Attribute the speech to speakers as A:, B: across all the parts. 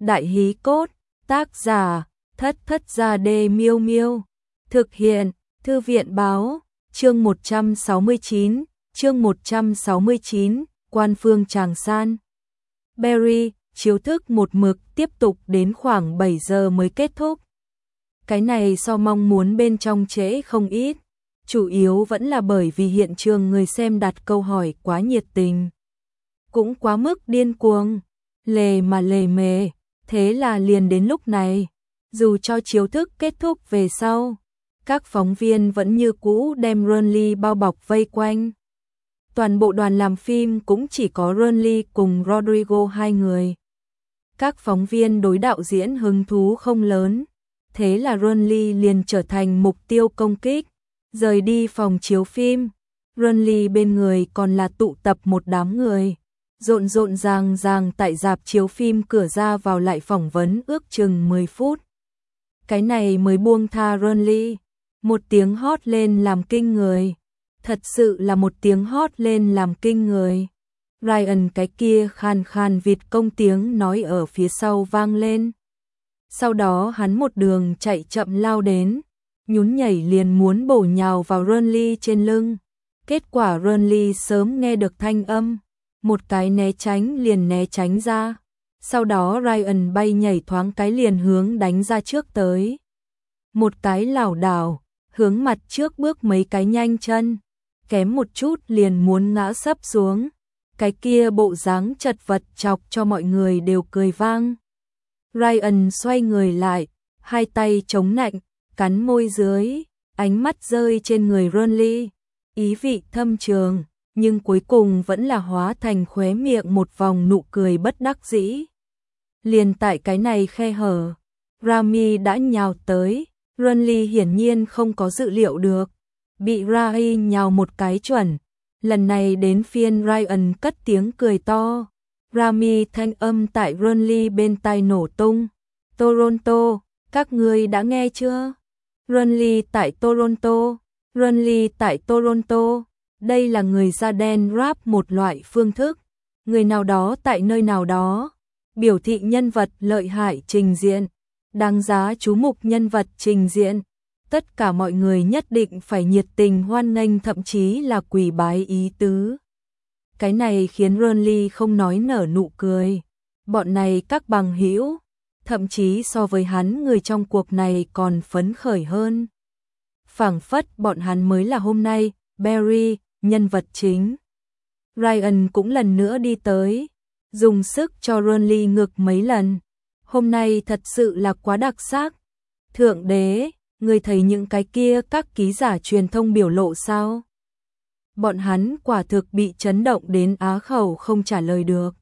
A: Đại hí cốt, tác giả, Thất Thất Gia Đê Miêu Miêu. Thực hiện, Thư viện báo, chương 169, chương 169, Quan Phương Tràng San. Barry, chiếu thức một mực tiếp tục đến khoảng 7 giờ mới kết thúc. Cái này so mong muốn bên trong trễ không ít, chủ yếu vẫn là bởi vì hiện trường người xem đặt câu hỏi quá nhiệt tình. Cũng quá mức điên cuồng, lề mà lề mề, thế là liền đến lúc này, dù cho chiếu thức kết thúc về sau, các phóng viên vẫn như cũ đem Ronly bao bọc vây quanh. Toàn bộ đoàn làm phim cũng chỉ có Ronly cùng Rodrigo hai người. Các phóng viên đối đạo diễn hứng thú không lớn, thế là Ronly liền trở thành mục tiêu công kích. Rời đi phòng chiếu phim, Ronly bên người còn là tụ tập một đám người, rộn rộn ràng ràng tại rạp chiếu phim cửa ra vào lại phỏng vấn ước chừng 10 phút. Cái này mới buông tha Ronly, một tiếng hót lên làm kinh người, thật sự là một tiếng hót lên làm kinh người. Ryan cái kia khàn khàn vịt công tiếng nói ở phía sau vang lên. Sau đó hắn một đường chạy chậm lao đến, nhún nhảy liền muốn bổ nhào vào Ronly trên lưng. Kết quả Ronly sớm nghe được thanh âm, một cái né tránh liền né tránh ra. Sau đó Ryan bay nhảy thoáng cái liền hướng đánh ra trước tới. Một cái lảo đảo, hướng mặt trước bước mấy cái nhanh chân, kém một chút liền muốn ngã sấp xuống. Cái kia bộ dáng chật vật chọc cho mọi người đều cười vang. Ryan xoay người lại, hai tay chống nạnh, cắn môi dưới, ánh mắt rơi trên người Ronly, ý vị thâm trường, nhưng cuối cùng vẫn là hóa thành khóe miệng một vòng nụ cười bất đắc dĩ. Liền tại cái này khe hở, Rami đã nhào tới, Ronly hiển nhiên không có dự liệu được, bị Rai nhào một cái chuẩn. Lần này đến phiên Ryan cất tiếng cười to, Rami thanh âm tại Ronly bên tai nổ tung. Toronto, các ngươi đã nghe chưa? Ronly tại Toronto, Ronly tại Toronto, đây là người da đen rap một loại phương thức. Người nào đó tại nơi nào đó, biểu thị nhân vật lợi hại trình diện, đáng giá chú mục nhân vật trình diện. Tất cả mọi người nhất định phải nhiệt tình hoan nghênh, thậm chí là quỳ bái ý tứ. Cái này khiến Ronly không nói nở nụ cười. Bọn này các bằng hữu, thậm chí so với hắn người trong cuộc này còn phấn khởi hơn. Phảng phất bọn hắn mới là hôm nay, Barry, nhân vật chính. Ryan cũng lần nữa đi tới, dùng sức cho Ronly ngực mấy lần. Hôm nay thật sự là quá đặc sắc. Thượng đế, người thấy những cái kia các ký giả truyền thông biểu lộ sao? Bọn hắn quả thực bị chấn động đến á khẩu không trả lời được.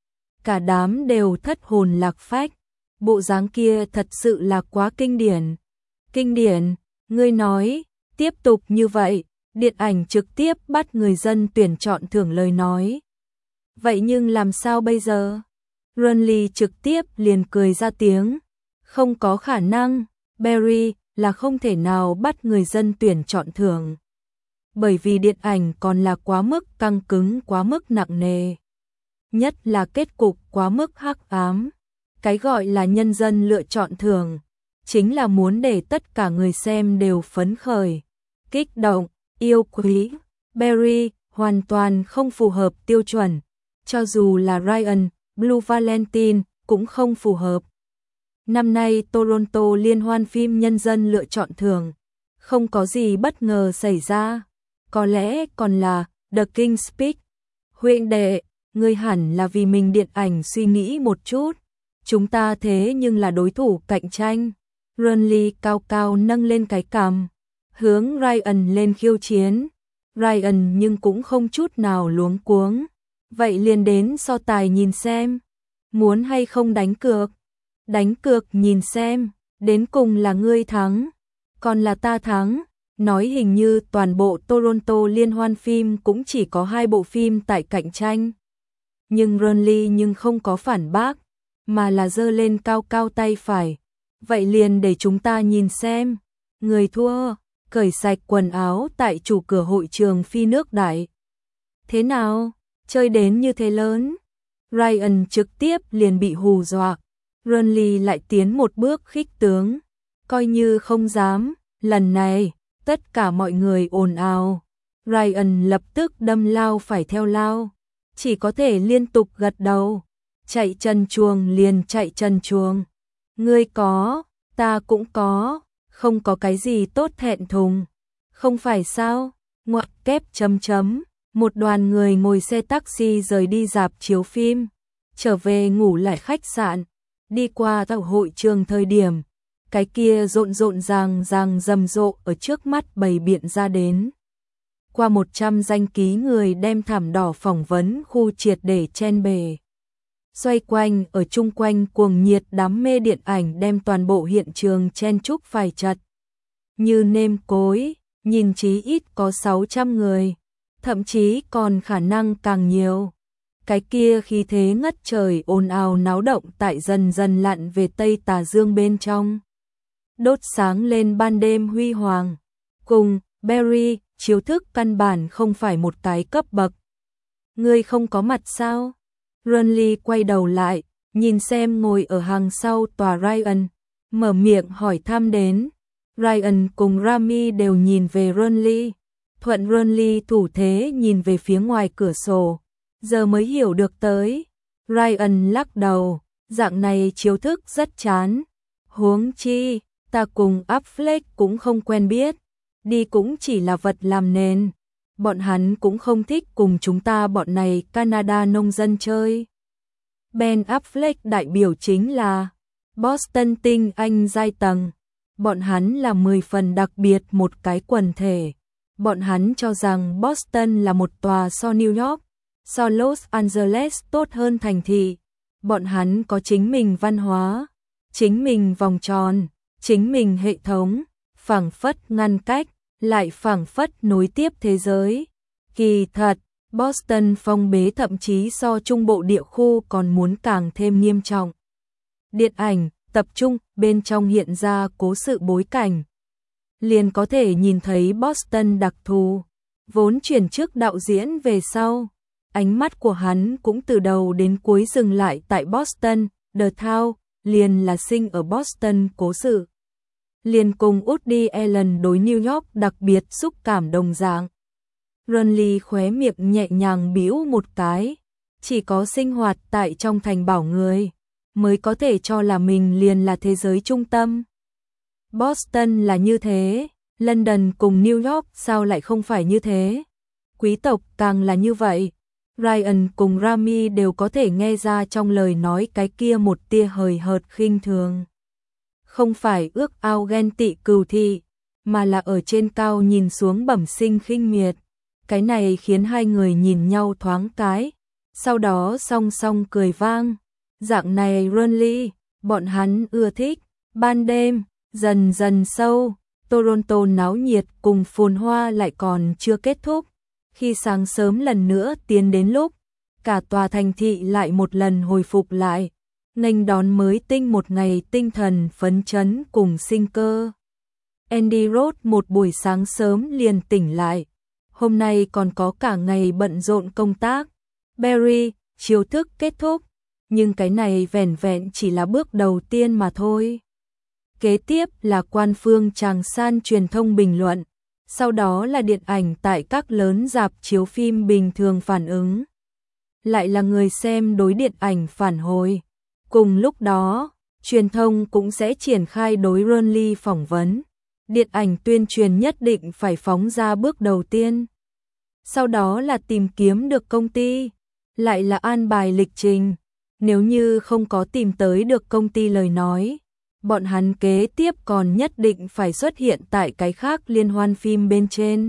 A: Cả đám đều thất hồn lạc phách. Bộ dáng kia thật sự là quá kinh điển. Kinh điển, ngươi nói, tiếp tục như vậy, điện ảnh trực tiếp bắt người dân tuyển chọn thưởng lời nói. Vậy nhưng làm sao bây giờ? Ronly trực tiếp liền cười ra tiếng. Không có khả năng, Barry, là không thể nào bắt người dân tuyển chọn thưởng. Bởi vì điện ảnh còn là quá mức căng cứng, quá mức nặng nề. Nhất là kết cục quá mức hắc ám. Cái gọi là nhân dân lựa chọn thưởng, chính là muốn để tất cả người xem đều phấn khởi, kích động, yêu quý. Barry hoàn toàn không phù hợp tiêu chuẩn, cho dù là Ryan, Blue Valentine cũng không phù hợp. Năm nay Toronto liên hoan phim nhân dân lựa chọn thưởng, không có gì bất ngờ xảy ra, có lẽ còn là The King's Speech. Huynh đệ, ngươi hẳn là vì mình điện ảnh suy nghĩ một chút, chúng ta thế nhưng là đối thủ cạnh tranh. Ronly cao cao nâng lên cái cằm, hướng Ryan lên khiêu chiến. Ryan nhưng cũng không chút nào luống cuống. Vậy liền đến so tài nhìn xem, muốn hay không đánh cược? Đánh cược nhìn xem, đến cùng là ngươi thắng, còn là ta thắng. Nói hình như toàn bộ Toronto liên hoan phim cũng chỉ có 2 bộ phim tại cạnh tranh. Nhưng Ronly nhưng không có phản bác, mà là giơ lên cao cao tay phải. Vậy liền để chúng ta nhìn xem, người thua, cởi sạch quần áo tại chủ cửa hội trường phi nước đại. Thế nào, chơi đến như thế lớn? Ryan trực tiếp liền bị hù dọa. Renly lại tiến một bước khích tướng. Coi như không dám, lần này, tất cả mọi người ồn ào. Ryan lập tức đâm lao phải theo lao, chỉ có thể liên tục gật đầu. Chạy chân chuồng liền chạy chân chuồng. Ngươi có, ta cũng có, không có cái gì tốt thẹn thùng. Không phải sao? Ngoặc kép chấm chấm. Một đoàn người ngồi xe taxi rời đi rạp chiếu phim, trở về ngủ lại khách sạn. Đi qua tàu hội trường thời điểm, cái kia rộn rộn ràng rầm rộ ở trước mắt bày biện ra đến. Qua 100 danh ký người đem thảm đỏ phỏng vấn khu triệt để chen bề. Xoay quanh ở chung quanh cuồng nhiệt đám mê điện ảnh đem toàn bộ hiện trường chen chúc phải chật. Như nêm cối, nhìn chí ít có 600 người, thậm chí còn khả năng càng nhiều. Cái kia khí thế ngất trời ồn ào náo động tại dần dần lặn về Tây Tà Dương bên trong. Đốt sáng lên ban đêm huy hoàng. Cùng, Barry, chiếu thức căn bản không phải một cái cấp bậc. Ngươi không có mặt sao? Renly quay đầu lại, nhìn xem ngồi ở hàng sau tòa Ryan, mở miệng hỏi thăm đến. Ryan cùng Rami đều nhìn về Renly. Thuận Renly thủ thế nhìn về phía ngoài cửa sổ, giờ mới hiểu được tới. Ryan lắc đầu, dạng này chiếu thức rất chán. Huống chi, ta cùng Affleck cũng không quen biết, đi cũng chỉ là vật làm nền. Bọn hắn cũng không thích cùng chúng ta bọn này Canada nông dân chơi. Ben Affleck đại biểu chính là Boston tinh anh giai tầng. Bọn hắn là 10 phần đặc biệt một cái quần thể. Bọn hắn cho rằng Boston là một tòa so New York, so Los Angeles tốt hơn thành thị. Bọn hắn có chính mình văn hóa, chính mình vòng tròn, chính mình hệ thống, phảng phất ngăn cách, lại phảng phất nối tiếp thế giới. Kỳ thật, Boston phong bế thậm chí so trung bộ địa khu còn muốn càng thêm nghiêm trọng. Điện ảnh, tập trung, bên trong hiện ra cố sự bối cảnh. Liền có thể nhìn thấy Boston đặc thù, vốn chuyển chức đạo diễn về sau. Ánh mắt của hắn cũng từ đầu đến cuối dừng lại tại Boston, The Town, liền là sinh ở Boston cố sự. Liền cùng Woody Allen đối New York đặc biệt xúc cảm đồng dạng. Renly khóe miệng nhẹ nhàng bĩu một cái, chỉ có sinh hoạt tại trong thành bảo người, mới có thể cho là mình liền là thế giới trung tâm. Boston là như thế, London cùng New York sao lại không phải như thế? Quý tộc càng là như vậy. Ryan cùng Rami đều có thể nghe ra trong lời nói cái kia một tia hời hợt khinh thường. Không phải ước ao ghen tị cừu thị, mà là ở trên cao nhìn xuống bẩm sinh khinh miệt. Cái này khiến hai người nhìn nhau thoáng cái, sau đó song song cười vang. Dạng này Renly, bọn hắn ưa thích. Ban đêm, dần dần sâu, Toronto náo nhiệt cùng phồn hoa lại còn chưa kết thúc. Khi sáng sớm lần nữa tiến đến lúc, cả tòa thành thị lại một lần hồi phục lại, nghênh đón mới tinh một ngày tinh thần phấn chấn cùng sinh cơ. Andy Roth một buổi sáng sớm liền tỉnh lại, hôm nay còn có cả ngày bận rộn công tác. Barry, chiếu thức kết thúc, nhưng cái này vẻn vẹn chỉ là bước đầu tiên mà thôi. Kế tiếp là quan phương tràng san truyền thông bình luận, sau đó là điện ảnh tại các lớn rạp chiếu phim bình thường phản ứng. Lại là người xem đối điện ảnh phản hồi. Cùng lúc đó, truyền thông cũng sẽ triển khai đối Renly phỏng vấn. Điện ảnh tuyên truyền nhất định phải phóng ra bước đầu tiên. Sau đó là tìm kiếm được công ty, lại là an bài lịch trình. Nếu như không có tìm tới được công ty lời nói, bọn hắn kế tiếp còn nhất định phải xuất hiện tại cái khác liên hoan phim bên trên.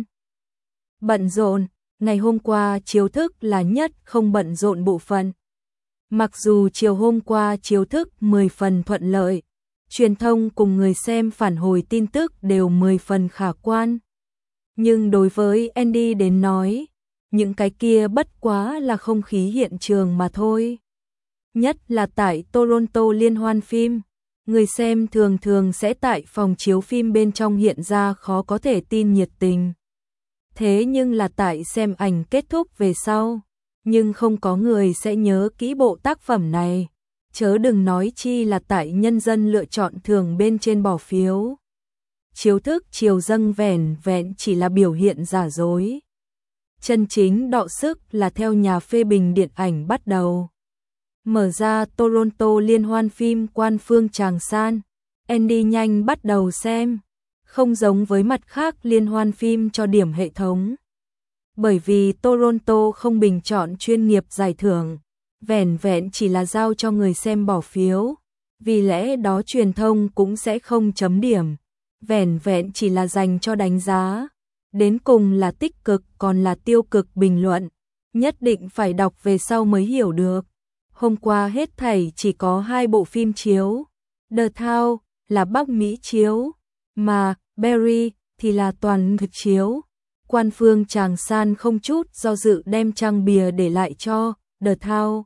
A: Bận rộn, ngày hôm qua chiếu thức là nhất không bận rộn bộ phận. Mặc dù chiều hôm qua chiếu thức 10 phần thuận lợi, truyền thông cùng người xem phản hồi tin tức đều 10 phần khả quan. Nhưng đối với Andy đến nói, những cái kia bất quá là không khí hiện trường mà thôi. Nhất là tại Toronto liên hoan phim, người xem thường thường sẽ tại phòng chiếu phim bên trong hiện ra khó có thể tin nhiệt tình. Thế nhưng là tại xem ảnh kết thúc về sau, nhưng không có người sẽ nhớ kỹ bộ tác phẩm này. chớ đừng nói chi là tại nhân dân lựa chọn thường bên trên bỏ phiếu. Chiếu thức chiều dâng vẻn vẹn chỉ là biểu hiện giả dối. Chân chính đọ sức là theo nhà phê bình điện ảnh bắt đầu. Mở ra Toronto liên hoan phim Quan Phương Tràng San, Andy nhanh bắt đầu xem. Không giống với mặt khác liên hoan phim cho điểm hệ thống. Bởi vì Toronto không bình chọn chuyên nghiệp giải thưởng, vẻn vẹn chỉ là giao cho người xem bỏ phiếu. Vì lẽ đó truyền thông cũng sẽ không chấm điểm, vẻn vẹn chỉ là dành cho đánh giá. Đến cùng là tích cực còn là tiêu cực bình luận, nhất định phải đọc về sau mới hiểu được. Hôm qua hết thảy chỉ có 2 bộ phim chiếu. The Town là Bắc Mỹ chiếu, mà Barry thì là toàn Nhật chiếu. Quan Phương Tràng San không chút do dự đem trang bìa để lại cho The Town.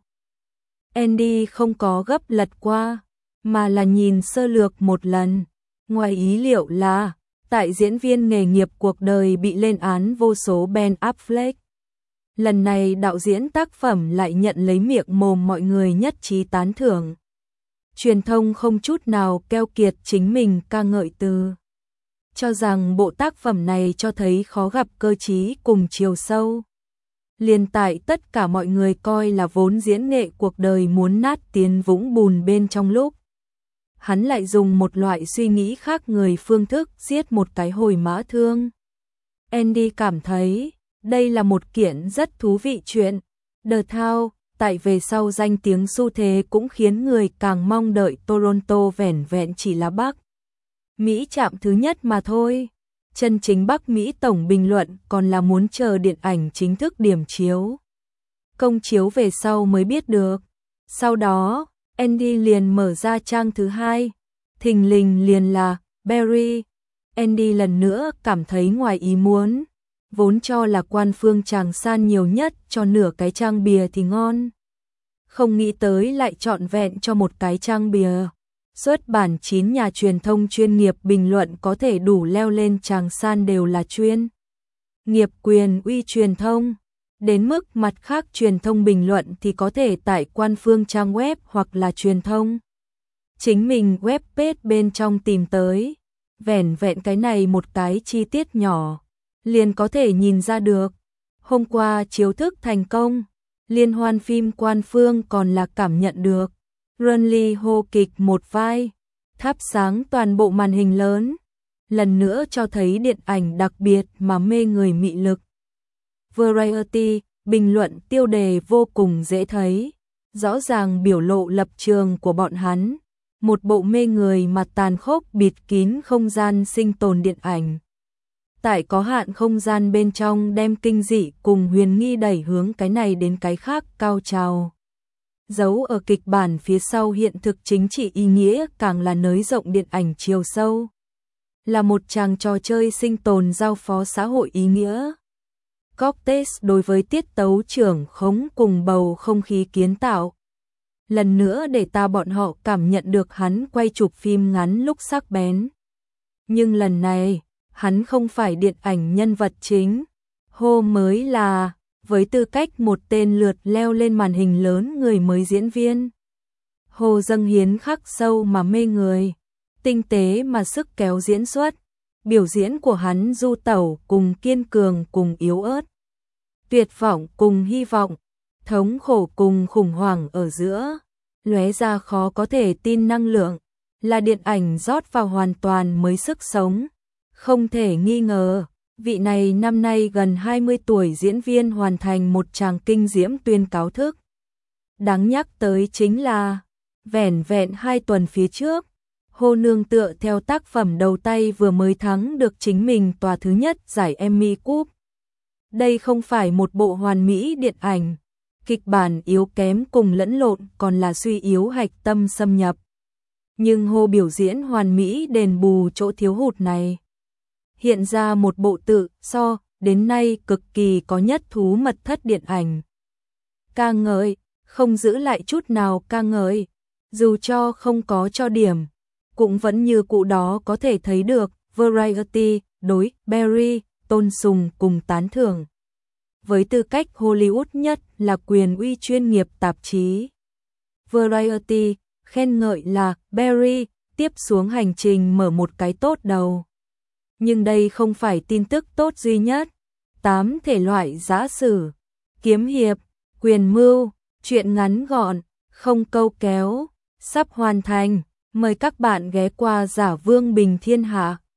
A: Andy không có gấp lật qua, mà là nhìn sơ lược một lần. Ngoài ý liệu là, tại diễn viên nghề nghiệp cuộc đời bị lên án vô số Ben Affleck. Lần này đạo diễn tác phẩm lại nhận lấy miệng mồm mọi người nhất trí tán thưởng. Truyền thông không chút nào keo kiệt chính mình ca ngợi từ. Cho rằng bộ tác phẩm này cho thấy khó gặp cơ trí cùng chiều sâu. Liền tại tất cả mọi người coi là vốn diễn nghệ cuộc đời muốn nát tiến vũng bùn bên trong lúc. Hắn lại dùng một loại suy nghĩ khác người phương thức giết một cái hồi mã thương. Andy cảm thấy đây là một kiện rất thú vị chuyện. The Town, tại về sau danh tiếng xu thế cũng khiến người càng mong đợi Toronto vẻn vẹn chỉ là Bắc Mỹ chạm thứ nhất mà thôi. Chân chính Bắc Mỹ tổng bình luận còn là muốn chờ điện ảnh chính thức điểm chiếu. Công chiếu về sau mới biết được. Sau đó, Andy liền mở ra trang thứ 2. Thình lình liền là Barry. Andy lần nữa cảm thấy ngoài ý muốn. Vốn cho là Quan Phương Tràng San nhiều nhất cho nửa cái trang bìa thì ngon. Không nghĩ tới lại trọn vẹn cho một cái trang bìa. Xuất bản 9 nhà truyền thông chuyên nghiệp bình luận có thể đủ leo lên Tràng San đều là chuyên nghiệp quyền uy truyền thông. Đến mức mặt khác truyền thông bình luận thì có thể tại Quan Phương trang web hoặc là truyền thông chính mình web page bên trong tìm tới. Vẻn vẹn cái này một cái chi tiết nhỏ liền có thể nhìn ra được. Hôm qua chiếu thức thành công, liên hoan phim Quan Phương còn là cảm nhận được. Renly hô kịch một vai, thắp sáng toàn bộ màn hình lớn, lần nữa cho thấy điện ảnh đặc biệt mà mê người mị lực. Variety, bình luận tiêu đề vô cùng dễ thấy, rõ ràng biểu lộ lập trường của bọn hắn, một bộ mê người mà tàn khốc bịt kín không gian sinh tồn điện ảnh. Tại có hạn không gian bên trong đem kinh dị cùng huyền nghi đẩy hướng cái này đến cái khác cao trào. Giấu ở kịch bản phía sau hiện thực chính trị ý nghĩa càng là nới rộng điện ảnh chiều sâu. Là một tràng trò chơi sinh tồn giao phó xã hội ý nghĩa. Cortez đối với tiết tấu trưởng khống cùng bầu không khí kiến tạo. Lần nữa để ta bọn họ cảm nhận được hắn quay chụp phim ngắn lúc sắc bén. Nhưng lần này, hắn không phải điện ảnh nhân vật chính. Hô mới là, với tư cách một tên lượt leo lên màn hình lớn người mới diễn viên. Hồ dâng hiến khắc sâu mà mê người, tinh tế mà sức kéo diễn xuất. Biểu diễn của hắn du tẩu cùng kiên cường cùng yếu ớt. Tuyệt vọng cùng hy vọng, thống khổ cùng khủng hoảng ở giữa. Lóe ra khó có thể tin năng lượng, là điện ảnh rót vào hoàn toàn mới sức sống. Không thể nghi ngờ, vị này năm nay gần 20 tuổi diễn viên hoàn thành một tràng kinh diễm tuyên cáo thức. Đáng nhắc tới chính là, vẻn vẹn 2 tuần phía trước, Hồ nương tựa theo tác phẩm đầu tay vừa mới thắng được chính mình tòa thứ nhất giải Emmy Cup. Đây không phải một bộ hoàn mỹ điện ảnh, kịch bản yếu kém cùng lẫn lộn còn là suy yếu hạch tâm xâm nhập. Nhưng Hồ biểu diễn hoàn mỹ đền bù chỗ thiếu hụt này. Hiện ra một bộ tự so đến nay cực kỳ có nhất thú mật thất điện ảnh. Ca ngợi, không giữ lại chút nào ca ngợi, dù cho không có cho điểm, cũng vẫn như cụ đó có thể thấy được Variety đối Barry tôn sùng cùng tán thưởng. Với tư cách Hollywood nhất là quyền uy chuyên nghiệp tạp chí. Variety, khen ngợi là Barry, tiếp xuống hành trình mở một cái tốt đầu. Nhưng đây không phải tin tức tốt duy nhất. 8 thể loại giã sử, kiếm hiệp, quyền mưu, truyện ngắn gọn, không câu kéo, sắp hoàn thành. Mời các bạn ghé qua Giả Vương Bình Thiên Hạ.